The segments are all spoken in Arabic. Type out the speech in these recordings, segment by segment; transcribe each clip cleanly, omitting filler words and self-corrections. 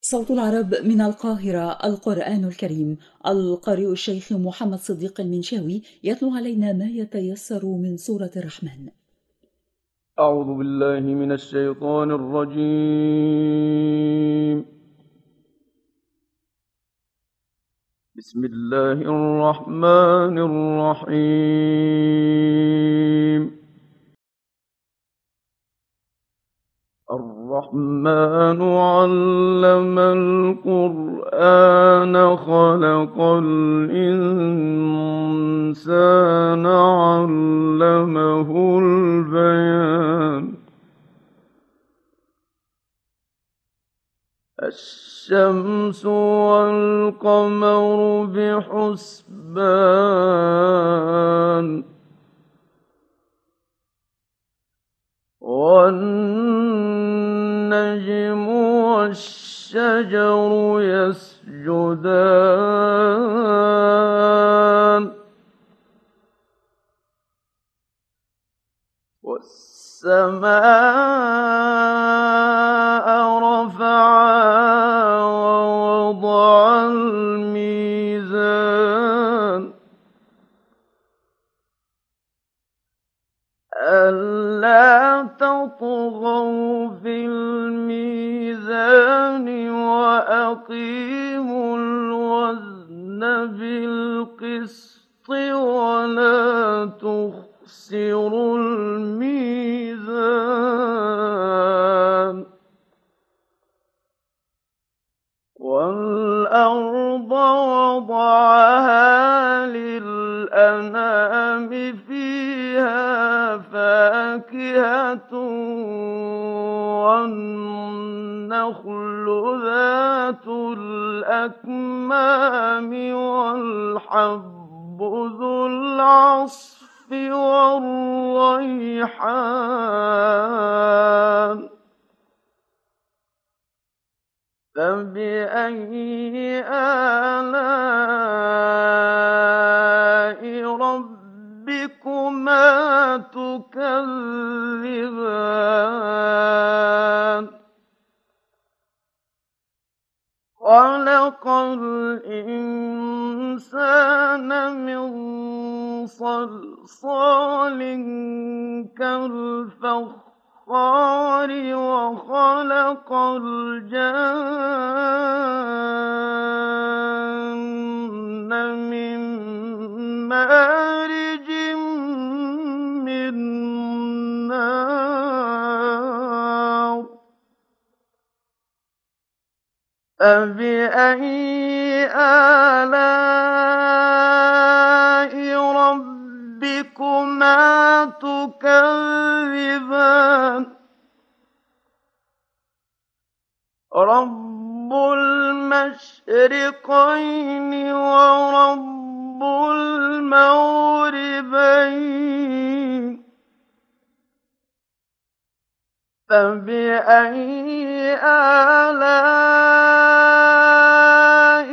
صوت العرب من القاهرة. القرآن الكريم. القارئ الشيخ محمد صديق المنشاوي يتلو علينا ما يتيسر من سورة الرحمن. أعوذ بالله من الشيطان الرجيم. بسم الله الرحمن الرحيم. الرحمن علم القرآن خلق الإنسان علمه البيان. الشمس والقمر بحسبان والنجم والشجر يسجدان والسماء رفعها ووضع الميزان ألا تطغوا في الميزان وأقيموا الوزن بالقسط ولا تخسروا الميزان والأرض وضعها للأنام فيها فاكهة والنخل ذات الأكمام والحب ذو العصف والريحان فبأي آلاء ربكما تكذبان خلق الإنسان من صلصال كالفخار وخلق الجن من مارج من نار فبأي آلاء ربكما تكذبان رب المشرقين ورب المغربين فبأي آلاء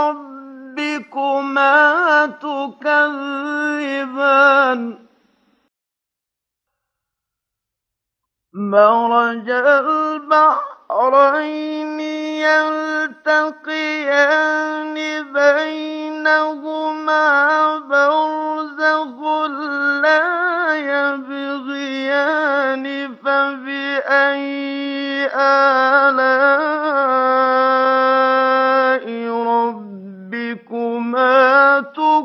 ربكما تكذبان مرج البحرين يلتقيان بينهما برزخ لا يبغيان فبأي آلاء ربكما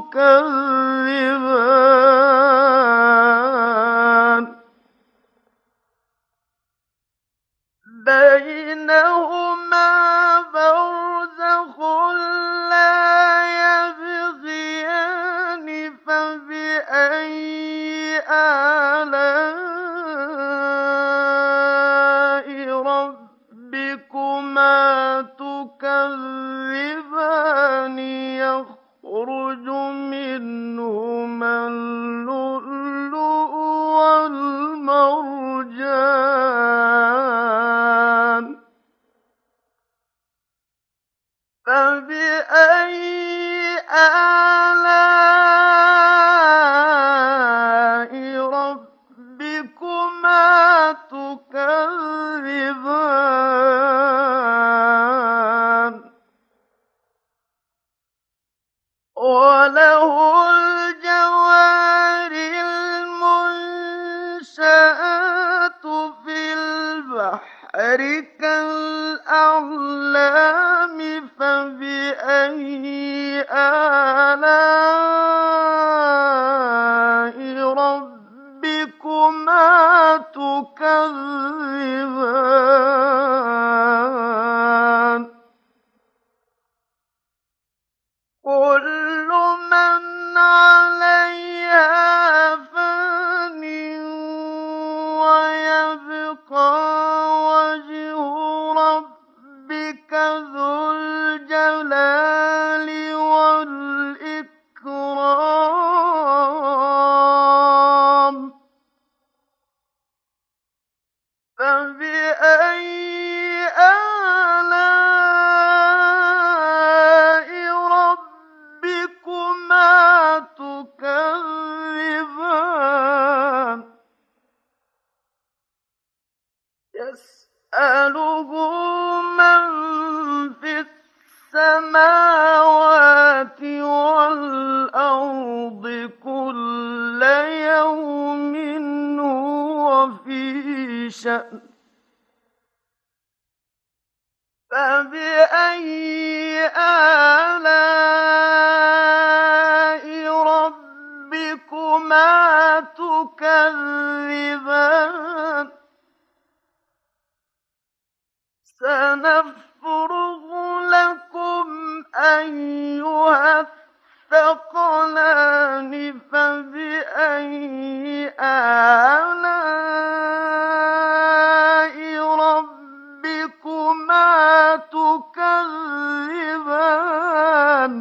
تكذبان بينهما برزخ لا يبغيان فبأي آلاء ربكما تكذبان يخرج منهما اللؤلؤ والمرجان فبأي آلاء ربكما تكذبان وله الجوار المنشآت في البحر كالأعلام فبأي آلاء ربكما تكذبان كل من عليها فان ويبقى وجه ربك ذو الجلال والإكرام فبأي آلاء ربكما تكذبان يسأله من في السماوات والأرض كل يوم هو في شأن فبأي آلاء ربكما تكذبان سنفرغ لكم أيها الثقلان فبأي آلاء ربكما تكذبان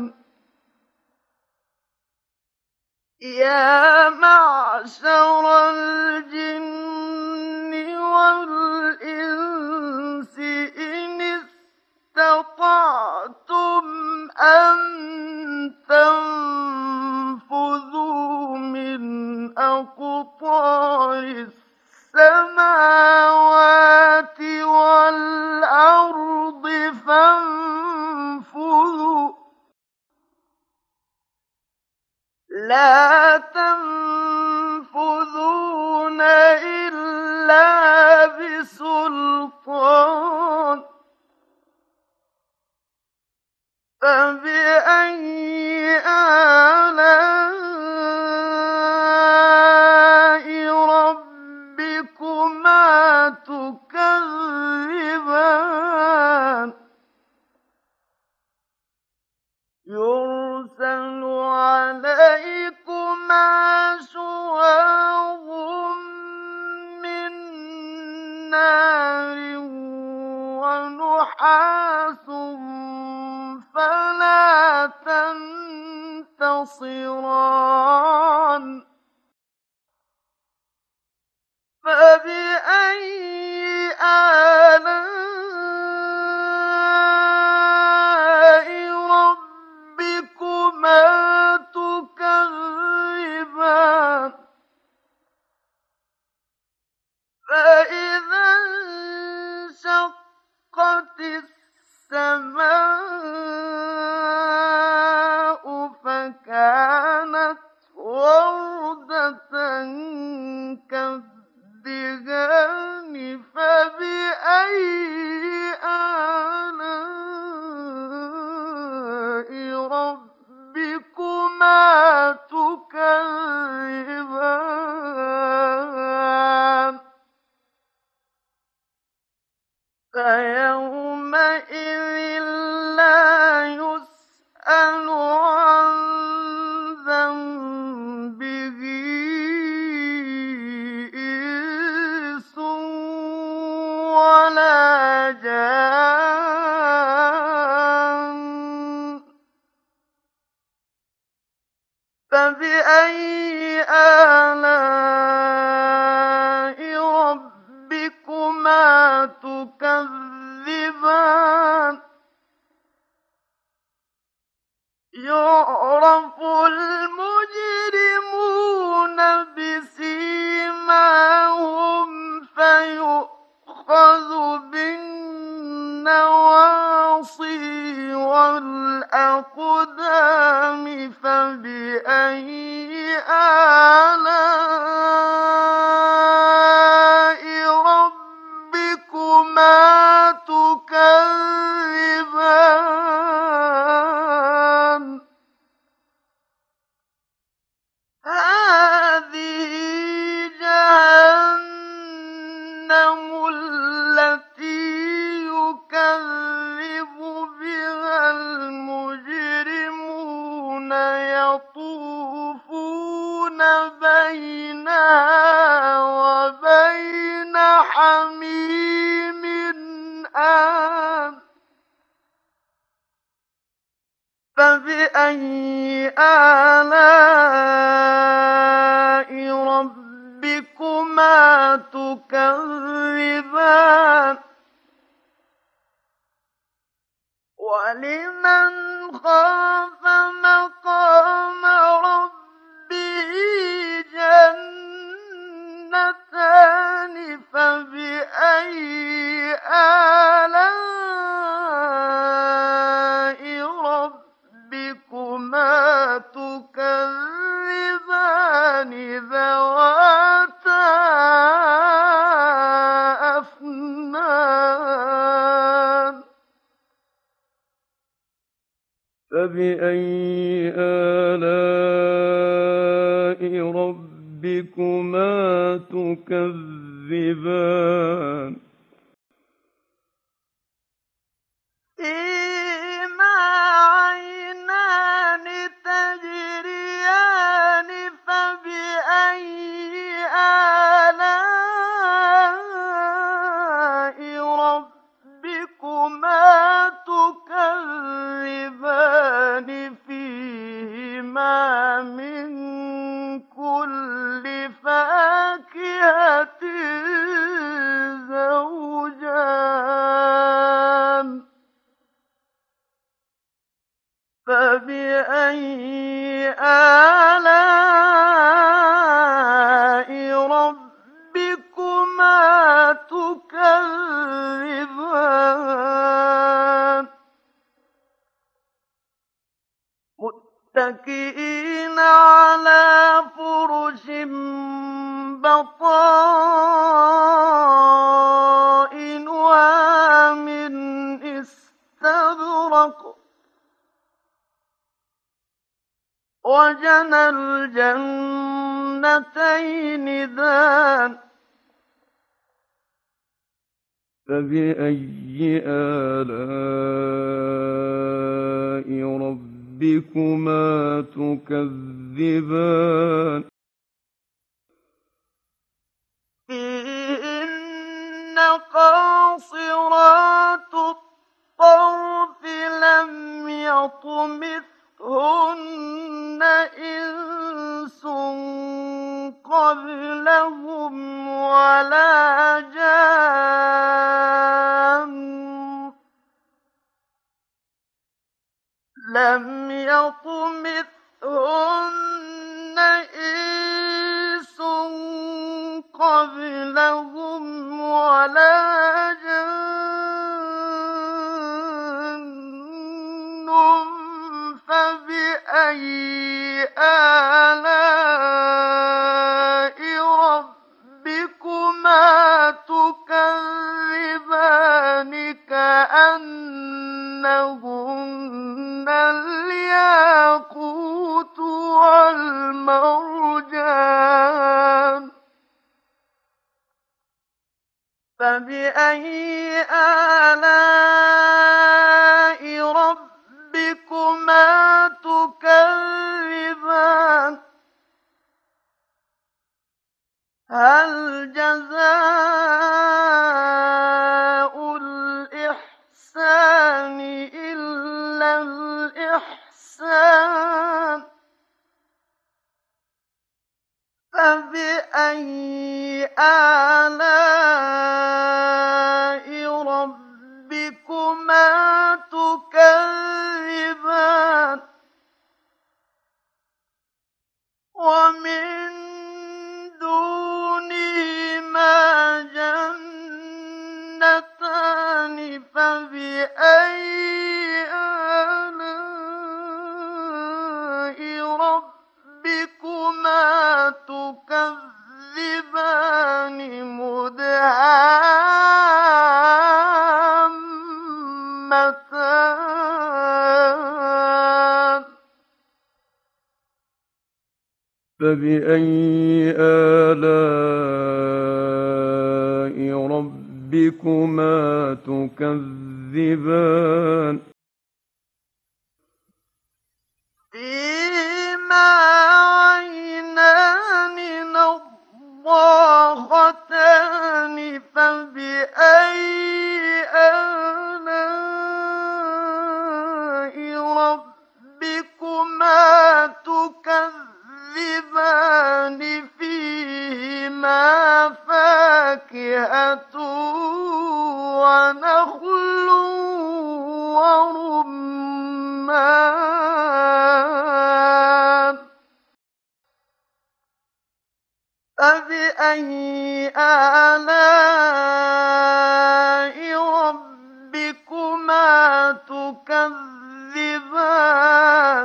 يا معشر الجن والإنس إن استطعتم أن تنفذوا من أقطار السماوات والأرض فانفذوا لا تنفذون إلا بسلطان فبأي آلاء ربكما تكذبان يرسل عليكما شواظ من نار ونحاس فلا تنتصران فبأي آلاء ربكما تكذبان فإذا انشقت السماء فكانت وردة كالدهان فبأي آلاء ربكما تكذبان فيومئذ لا يسأل عن ذنبه إنس ولا جان فبأي آلاء ربكما تكذبان يعرف المجرمون بسيماهم فيؤخذ بالنواصي والأقدام فبأي آلاء ربكما تكذبان ولمن خاف مقام ربه جنتان فبأي آلاء ربكما تكذبان ذواتا أفنان فبأي آلاء ربكما تكذبان فيهما عينان تجريان فبأي آلاء ربكما تكذبان فيهما من كل فاكهة زوجان فبأي آلاء ربكما تكذبان متكئين على فرش بطائنها من استبرق وجنى الجنتين دان فبأي آلاء ربكما تكذبان فيهن قاصرات الطرف لم يطمثهن إنس قبلهم ولا جان لم يطمثهن إنس قبلهم ولا جان فبأي آلاء ربكما تكذبان كأنهن الياقوت والمرجان فبأي آلاء ربكما تكذبان هل جزاء الإحسان إلا الإحسان فبأي آلاء ربكما تكذبان ومن دونهما جنتان فبأي آلاء ربكما تكذبان مدهامتان فبأي آلاء ربكما تكذبان فيهما عينان نضاختان فبأي آلاء ربكما فبأي آلاء ربكما تكذبان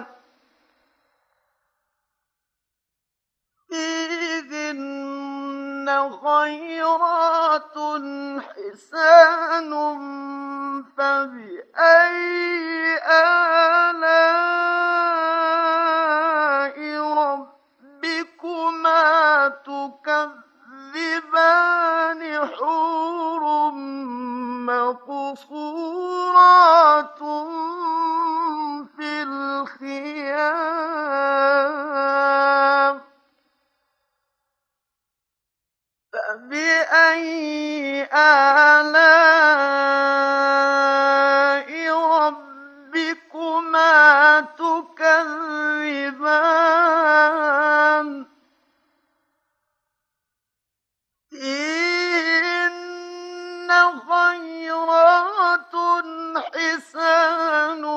فيهن خيرات حسان فبأي آلاء ربكما تكذبان حور مقصورات في الخيام فبأي آلاء ربكما تكذبان فيهن خيرات حسان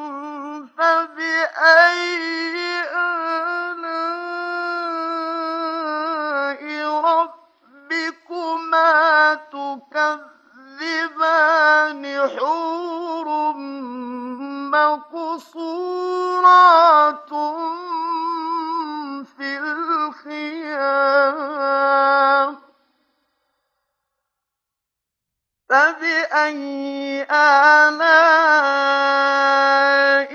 فبأي آلاء ربكما تكذبان حور مقصورات في الخيام فبأي آلاء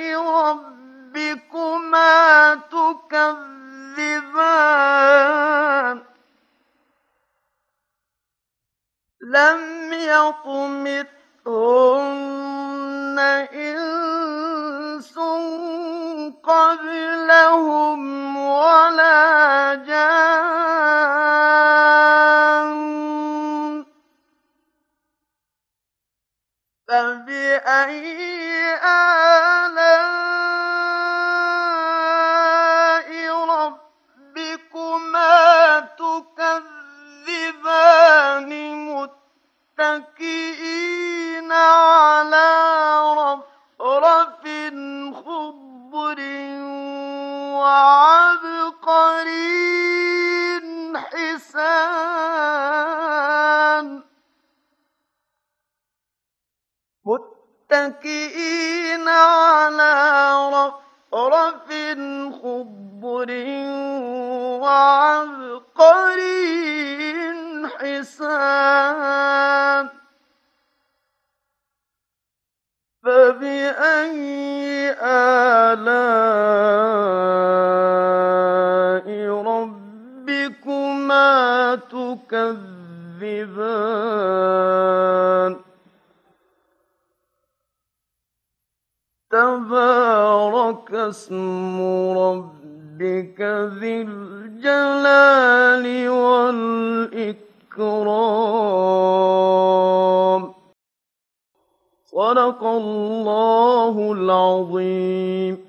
ربكما تكذبان لم يطمثهن إنس قبلهم ولا جان فبأي آلاء ربكما تكذبان متكئين على رفرف خضر وعبقري حسان متكئين على رفرف خضر وعبقري حسان فبأي آلاء ربكما تكذبان تبارك اسم ربك ذي الجلال والإكرام صدق الله العظيم.